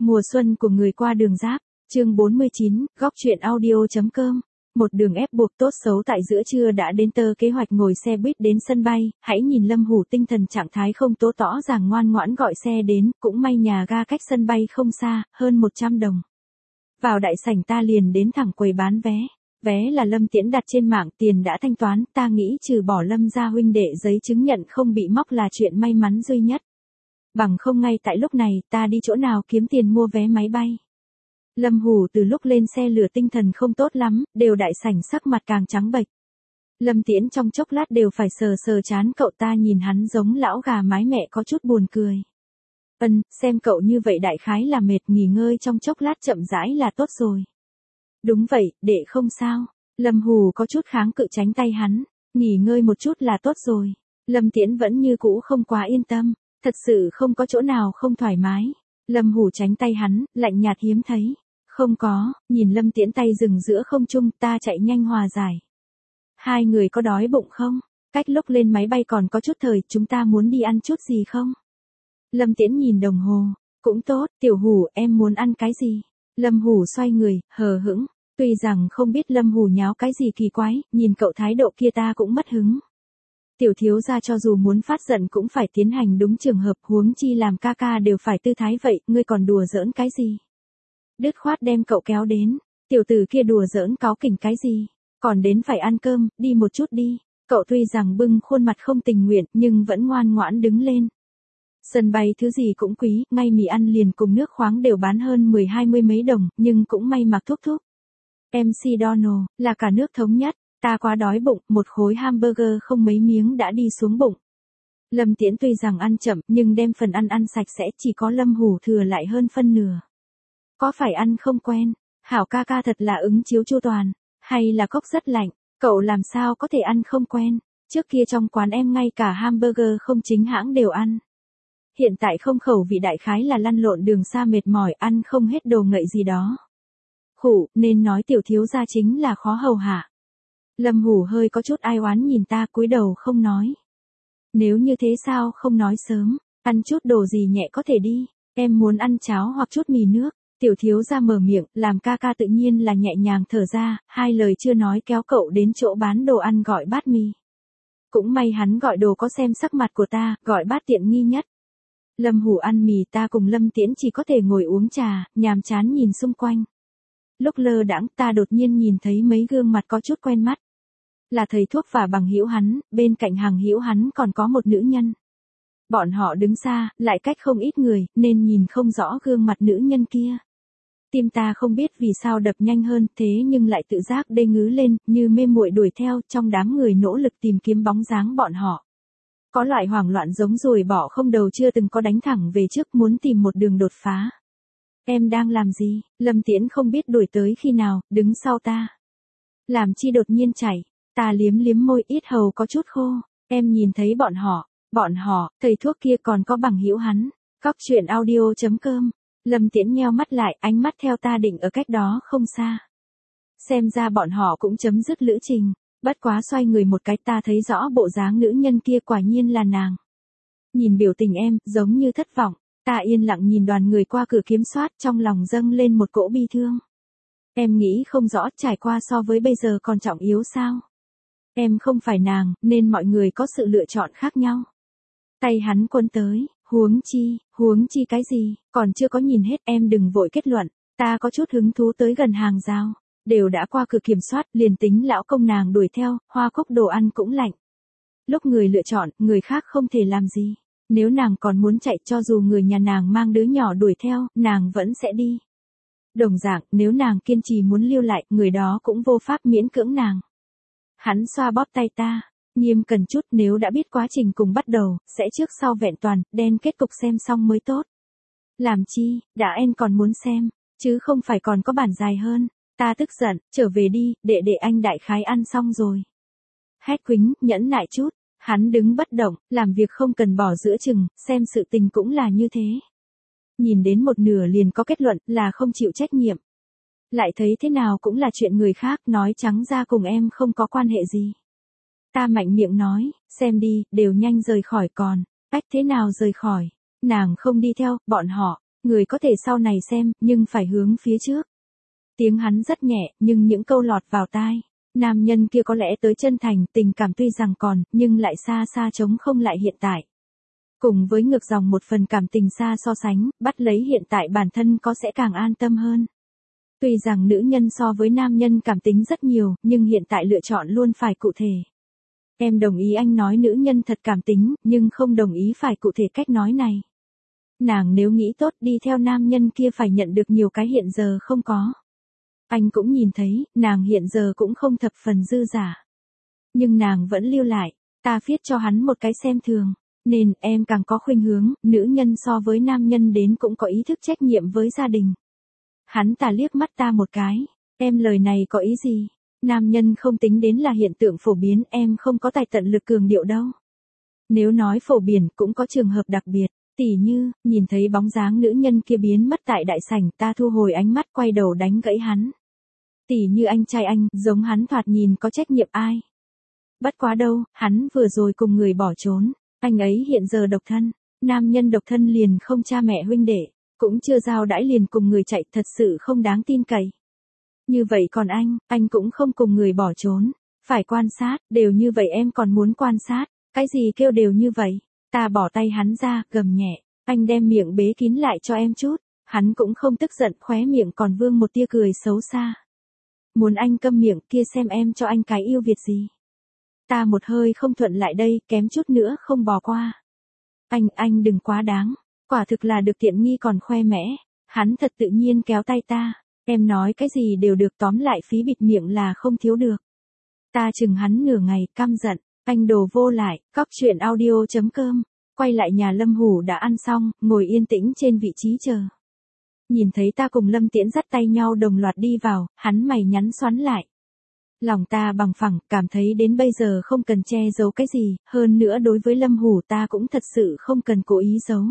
Mùa xuân của người qua đường giáp, chương 49, góc truyện audio.com. Một đường ép buộc tốt xấu tại giữa trưa đã đến tơ kế hoạch ngồi xe buýt đến sân bay, hãy nhìn Lâm Hủ tinh thần trạng thái không tố tõ ràng ngoan ngoãn gọi xe đến, cũng may nhà ga cách sân bay không xa, hơn 100 đồng. Vào đại sảnh ta liền đến thẳng quầy bán vé. Vé là Lâm Tiễn đặt trên mạng, tiền đã thanh toán, ta nghĩ trừ bỏ Lâm gia huynh đệ giấy chứng nhận không bị móc là chuyện may mắn duy nhất. Bằng không ngay tại lúc này ta đi chỗ nào kiếm tiền mua vé máy bay. Lâm Hủ từ lúc lên xe lửa tinh thần không tốt lắm, đều đại sảnh sắc mặt càng trắng bệch. Lâm Tiễn trong chốc lát đều phải sờ sờ trán cậu, ta nhìn hắn giống lão gà mái mẹ có chút buồn cười. Xem cậu như vậy đại khái là mệt, nghỉ ngơi trong chốc lát chậm rãi là tốt rồi. Đúng vậy, đệ không sao. Lâm Hủ có chút kháng cự tránh tay hắn, nghỉ ngơi một chút là tốt rồi. Lâm Tiễn vẫn như cũ không quá yên tâm, thật sự không có chỗ nào không thoải mái. Lâm Hủ tránh tay hắn, lạnh nhạt hiếm thấy. Không có, nhìn Lâm Tiễn tay dừng giữa không trung, ta chạy nhanh hòa giải. Hai người có đói bụng không? Cách lúc lên máy bay còn có chút thời, chúng ta muốn đi ăn chút gì không? Lâm Tiễn nhìn đồng hồ, cũng tốt, Tiểu Hủ em muốn ăn cái gì? Lâm Hủ xoay người, hờ hững. Tuy rằng không biết Lâm Hủ nháo cái gì kỳ quái, nhìn cậu thái độ kia ta cũng mất hứng. Tiểu thiếu gia cho dù muốn phát giận cũng phải tiến hành đúng trường hợp, huống chi làm ca ca đều phải tư thái vậy, ngươi còn đùa giỡn cái gì? Đứt khoát đem cậu kéo đến, tiểu tử kia đùa giỡn cáu kỉnh cái gì? Còn đến phải ăn cơm, đi một chút đi. Cậu tuy rằng bưng khuôn mặt không tình nguyện nhưng vẫn ngoan ngoãn đứng lên. Sân bay thứ gì cũng quý, ngay mì ăn liền cùng nước khoáng đều bán hơn 10-20 mấy đồng, nhưng cũng may mặc thúc thúc. MC Donald, là cả nước thống nhất, ta quá đói bụng, một khối hamburger không mấy miếng đã đi xuống bụng. Lâm Tiễn tuy rằng ăn chậm, nhưng đem phần ăn sạch sẽ, chỉ có Lâm Hủ thừa lại hơn phân nửa. Có phải ăn không quen? Hảo ca ca thật là ứng chiếu chu toàn, hay là cốc rất lạnh, cậu làm sao có thể ăn không quen? Trước kia trong quán em ngay cả hamburger không chính hãng đều ăn. Hiện tại không khẩu vị đại khái là lăn lộn đường xa mệt mỏi, ăn không hết đồ ngậy gì đó. Khủ, nên nói tiểu thiếu gia chính là khó hầu hạ. Lâm Hủ hơi có chút ai oán nhìn ta, cúi đầu không nói. Nếu như thế sao không nói sớm, ăn chút đồ gì nhẹ có thể đi, em muốn ăn cháo hoặc chút mì nước. Tiểu thiếu gia mở miệng, làm ca ca tự nhiên là nhẹ nhàng thở ra, hai lời chưa nói kéo cậu đến chỗ bán đồ ăn gọi bát mì. Cũng may hắn gọi đồ có xem sắc mặt của ta, gọi bát tiện nghi nhất. Lâm Hủ ăn mì, ta cùng Lâm Tiễn chỉ có thể ngồi uống trà, nhàm chán nhìn xung quanh. Lúc lơ đãng ta đột nhiên nhìn thấy mấy gương mặt có chút quen mắt. Là thầy thuốc và bằng hữu hắn, bên cạnh hàng hữu hắn còn có một nữ nhân. Bọn họ đứng xa, lại cách không ít người, nên nhìn không rõ gương mặt nữ nhân kia. Tim ta không biết vì sao đập nhanh hơn, thế nhưng lại tự giác đê ngứ lên, như mê muội đuổi theo, trong đám người nỗ lực tìm kiếm bóng dáng bọn họ. Có loại hoảng loạn giống ruồi bỏ không đầu chưa từng có đánh thẳng về trước muốn tìm một đường đột phá. Em đang làm gì? Lâm Tiễn không biết đuổi tới khi nào, đứng sau ta. Làm chi đột nhiên chạy, ta liếm liếm môi, yết hầu có chút khô. Em nhìn thấy bọn họ, thầy thuốc kia còn có bằng hữu hắn. Góc truyện audio.com. Lâm Tiễn nheo mắt lại, ánh mắt theo ta định ở cách đó không xa. Xem ra bọn họ cũng chấm dứt lữ trình. Bất quá xoay người một cái ta thấy rõ bộ dáng nữ nhân kia quả nhiên là nàng. Nhìn biểu tình em, giống như thất vọng. Ta yên lặng nhìn đoàn người qua cửa kiểm soát, trong lòng dâng lên một cỗ bi thương. Em nghĩ không rõ trải qua so với bây giờ còn trọng yếu sao? Em không phải nàng, nên mọi người có sự lựa chọn khác nhau. Tay hắn quấn tới, huống chi cái gì, còn chưa có nhìn hết, em đừng vội kết luận. Ta có chút hứng thú tới gần hàng rào. Đều đã qua cửa kiểm soát, liền tính lão công nàng đuổi theo, hoa cúc đồ ăn cũng lạnh. Lúc người lựa chọn, người khác không thể làm gì. Nếu nàng còn muốn chạy, cho dù người nhà nàng mang đứa nhỏ đuổi theo, nàng vẫn sẽ đi. Đồng dạng, nếu nàng kiên trì muốn lưu lại, người đó cũng vô pháp miễn cưỡng nàng. Hắn xoa bóp tay ta, nghiêm cẩn chút, nếu đã biết quá trình cùng bắt đầu, sẽ trước sau vẹn toàn, đen kết cục xem xong mới tốt. Làm chi, đã en còn muốn xem, chứ không phải còn có bản dài hơn. Ta tức giận, trở về đi, để anh đại khái ăn xong rồi. Hét Quýnh, nhẫn nại chút. Hắn đứng bất động, làm việc không cần bỏ giữa chừng, xem sự tình cũng là như thế. Nhìn đến một nửa liền có kết luận là không chịu trách nhiệm. Lại thấy thế nào cũng là chuyện người khác, nói trắng ra cùng em không có quan hệ gì. Ta mạnh miệng nói, xem đi, đều nhanh rời khỏi còn, cách thế nào rời khỏi. Nàng không đi theo, bọn họ, Người có thể sau này xem, nhưng phải hướng phía trước. Tiếng hắn rất nhẹ, nhưng những câu lọt vào tai. Nam nhân kia có lẽ tới chân thành, tình cảm tuy rằng còn, nhưng lại xa xa chống không lại hiện tại. Cùng với ngược dòng một phần cảm tình xa so sánh, bắt lấy hiện tại bản thân có sẽ càng an tâm hơn. Tuy rằng nữ nhân so với nam nhân cảm tính rất nhiều, nhưng hiện tại lựa chọn luôn phải cụ thể. Em đồng ý anh nói nữ nhân thật cảm tính, nhưng không đồng ý phải cụ thể cách nói này. Nàng nếu nghĩ tốt đi theo nam nhân kia phải nhận được nhiều cái hiện giờ không có. Anh cũng nhìn thấy, nàng hiện giờ cũng không thập phần dư giả. Nhưng nàng vẫn lưu lại, ta viết cho hắn một cái xem thường. Nên em càng có khuynh hướng, nữ nhân so với nam nhân đến cũng có ý thức trách nhiệm với gia đình. Hắn ta liếc mắt ta một cái, em lời này có ý gì? Nam nhân không tính đến là hiện tượng phổ biến, em không có tài tận lực cường điệu đâu. Nếu nói phổ biến cũng có trường hợp đặc biệt, tỉ như, nhìn thấy bóng dáng nữ nhân kia biến mất tại đại sảnh, ta thu hồi ánh mắt quay đầu đánh gãy hắn. Tỉ như anh trai anh, giống hắn thoạt nhìn có trách nhiệm ai. Bất quá đâu, hắn vừa rồi cùng người bỏ trốn, anh ấy hiện giờ độc thân, nam nhân độc thân liền không cha mẹ huynh đệ, cũng chưa giao đãi liền cùng người chạy, thật sự không đáng tin cậy. Như vậy còn anh cũng không cùng người bỏ trốn, phải quan sát, đều như vậy em còn muốn quan sát, cái gì kêu đều như vậy, ta bỏ tay hắn ra, gầm nhẹ, anh đem miệng bế kín lại cho em chút, hắn cũng không tức giận, khóe miệng còn vương một tia cười xấu xa. Muốn anh câm miệng kia xem em cho anh cái yêu Việt gì. Ta một hơi không thuận lại đây, kém chút nữa không bò qua. Anh đừng quá đáng, quả thực là được tiện nghi còn khoe mẽ, hắn thật tự nhiên kéo tay ta, em nói cái gì đều được, tóm lại phí bịt miệng là không thiếu được. Ta chừng hắn nửa ngày, căm giận, anh đồ vô lại, cóc truyện audio.com, quay lại nhà Lâm Hủ đã ăn xong, ngồi yên tĩnh trên vị trí chờ. Nhìn thấy ta cùng Lâm Tiễn dắt tay nhau đồng loạt đi vào, hắn mày nhắn xoắn lại. Lòng ta bằng phẳng, cảm thấy đến bây giờ không cần che giấu cái gì, hơn nữa đối với Lâm Hủ ta cũng thật sự không cần cố ý giấu.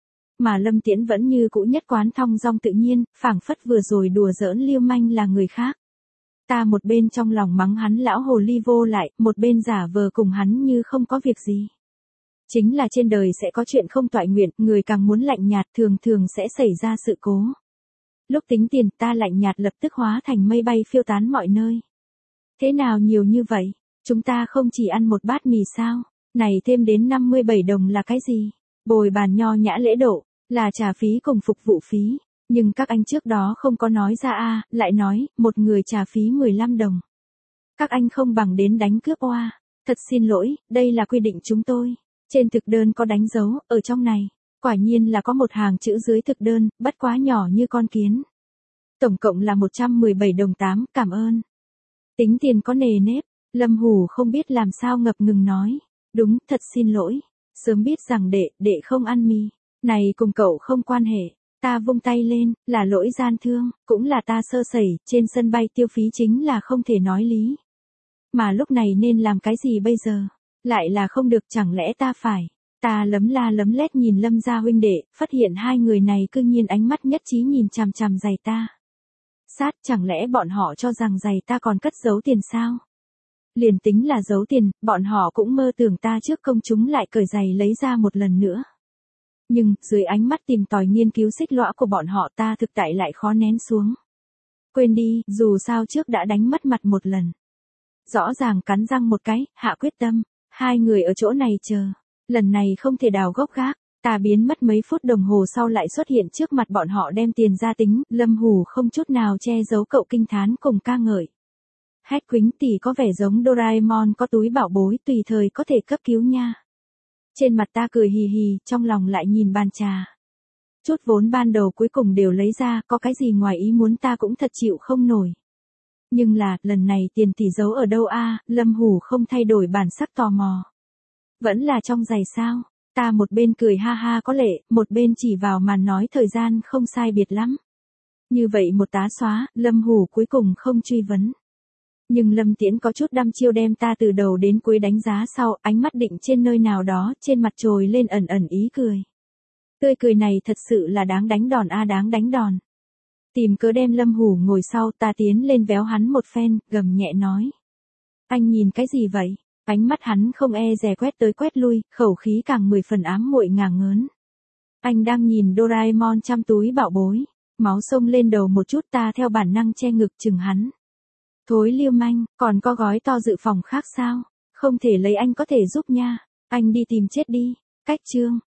Mà Lâm Tiễn vẫn như cũ nhất quán thong dong tự nhiên, phảng phất vừa rồi đùa giỡn Liêu Manh là người khác. Ta một bên trong lòng mắng hắn lão hồ ly vô lại, một bên giả vờ cùng hắn như không có việc gì. Chính là trên đời sẽ có chuyện không toại nguyện, người càng muốn lạnh nhạt thường thường sẽ xảy ra sự cố. Lúc tính tiền ta lạnh nhạt lập tức hóa thành mây bay phiêu tán mọi nơi. Thế nào nhiều như vậy? Chúng ta không chỉ ăn một bát mì sao? Này thêm đến 57 đồng là cái gì? Bồi bàn nho nhã lễ độ, là trả phí cùng phục vụ phí. Nhưng các anh trước đó không có nói ra lại nói, một người trả phí 15 đồng. Các anh không bằng đến đánh cướp oa. Thật xin lỗi, đây là quy định chúng tôi. Trên thực đơn có đánh dấu, ở trong này. Quả nhiên là có một hàng chữ dưới thực đơn, bất quá nhỏ như con kiến. Tổng cộng là 117 đồng 8, cảm ơn. Tính tiền có nề nếp, Lâm Hủ không biết làm sao ngập ngừng nói. Đúng, thật xin lỗi. Sớm biết rằng đệ không ăn mì. Này cùng cậu không quan hệ. Ta vung tay lên, là lỗi gian thương, cũng là ta sơ sẩy, trên sân bay tiêu phí chính là không thể nói lý. Mà lúc này nên làm cái gì bây giờ? Lại là không được, chẳng lẽ ta phải. Ta lấm la lấm lét nhìn Lâm gia huynh đệ, phát hiện hai người này cư nhiên ánh mắt nhất trí nhìn chằm chằm giày ta. Sát, chẳng lẽ bọn họ cho rằng giày ta còn cất giấu tiền sao? Liền tính là giấu tiền, bọn họ cũng mơ tưởng ta trước công chúng lại cởi giày lấy ra một lần nữa. Nhưng, dưới ánh mắt tìm tòi nghiên cứu xích lõa của bọn họ ta thực tại lại khó nén xuống. Quên đi, dù sao trước đã đánh mất mặt một lần. Rõ ràng cắn răng một cái, hạ quyết tâm, hai người ở chỗ này chờ. Lần này không thể đào gốc gác, ta biến mất mấy phút đồng hồ sau lại xuất hiện trước mặt bọn họ đem tiền ra tính, Lâm Hủ không chút nào che giấu cậu kinh thán cùng ca ngợi. Hét Quýnh tỷ có vẻ giống Doraemon có túi bảo bối tùy thời có thể cấp cứu nha. Trên mặt ta cười hì hì, trong lòng lại nhìn bàn trà. Chút vốn ban đầu cuối cùng đều lấy ra, có cái gì ngoài ý muốn ta cũng thật chịu không nổi. Nhưng là, lần này tiền tỷ giấu ở đâu Lâm Hủ không thay đổi bản sắc tò mò. Vẫn là trong giày sao? Ta một bên cười ha ha có lệ, một bên chỉ vào màn nói thời gian không sai biệt lắm. Như vậy một tá xóa, Lâm Hủ cuối cùng không truy vấn. Nhưng Lâm Tiễn có chút đăm chiêu đem ta từ đầu đến cuối đánh giá sau, ánh mắt định trên nơi nào đó, trên mặt trồi lên ẩn ẩn ý cười. Tươi cười này thật sự là đáng đánh đòn đáng đánh đòn. Tìm cớ đem Lâm Hủ ngồi sau, ta tiến lên véo hắn một phen, gầm nhẹ nói. Anh nhìn cái gì vậy? Ánh mắt hắn không e dè quét tới quét lui, khẩu khí càng 10 phần ám muội ngả ngớn. Anh đang nhìn Doraemon chăm túi bảo bối. Máu sông lên đầu một chút, ta theo bản năng che ngực chừng hắn. Thối liêu manh, còn có gói to dự phòng khác sao? Không thể lấy, anh có thể giúp nha. Anh đi tìm chết đi. Cách chương.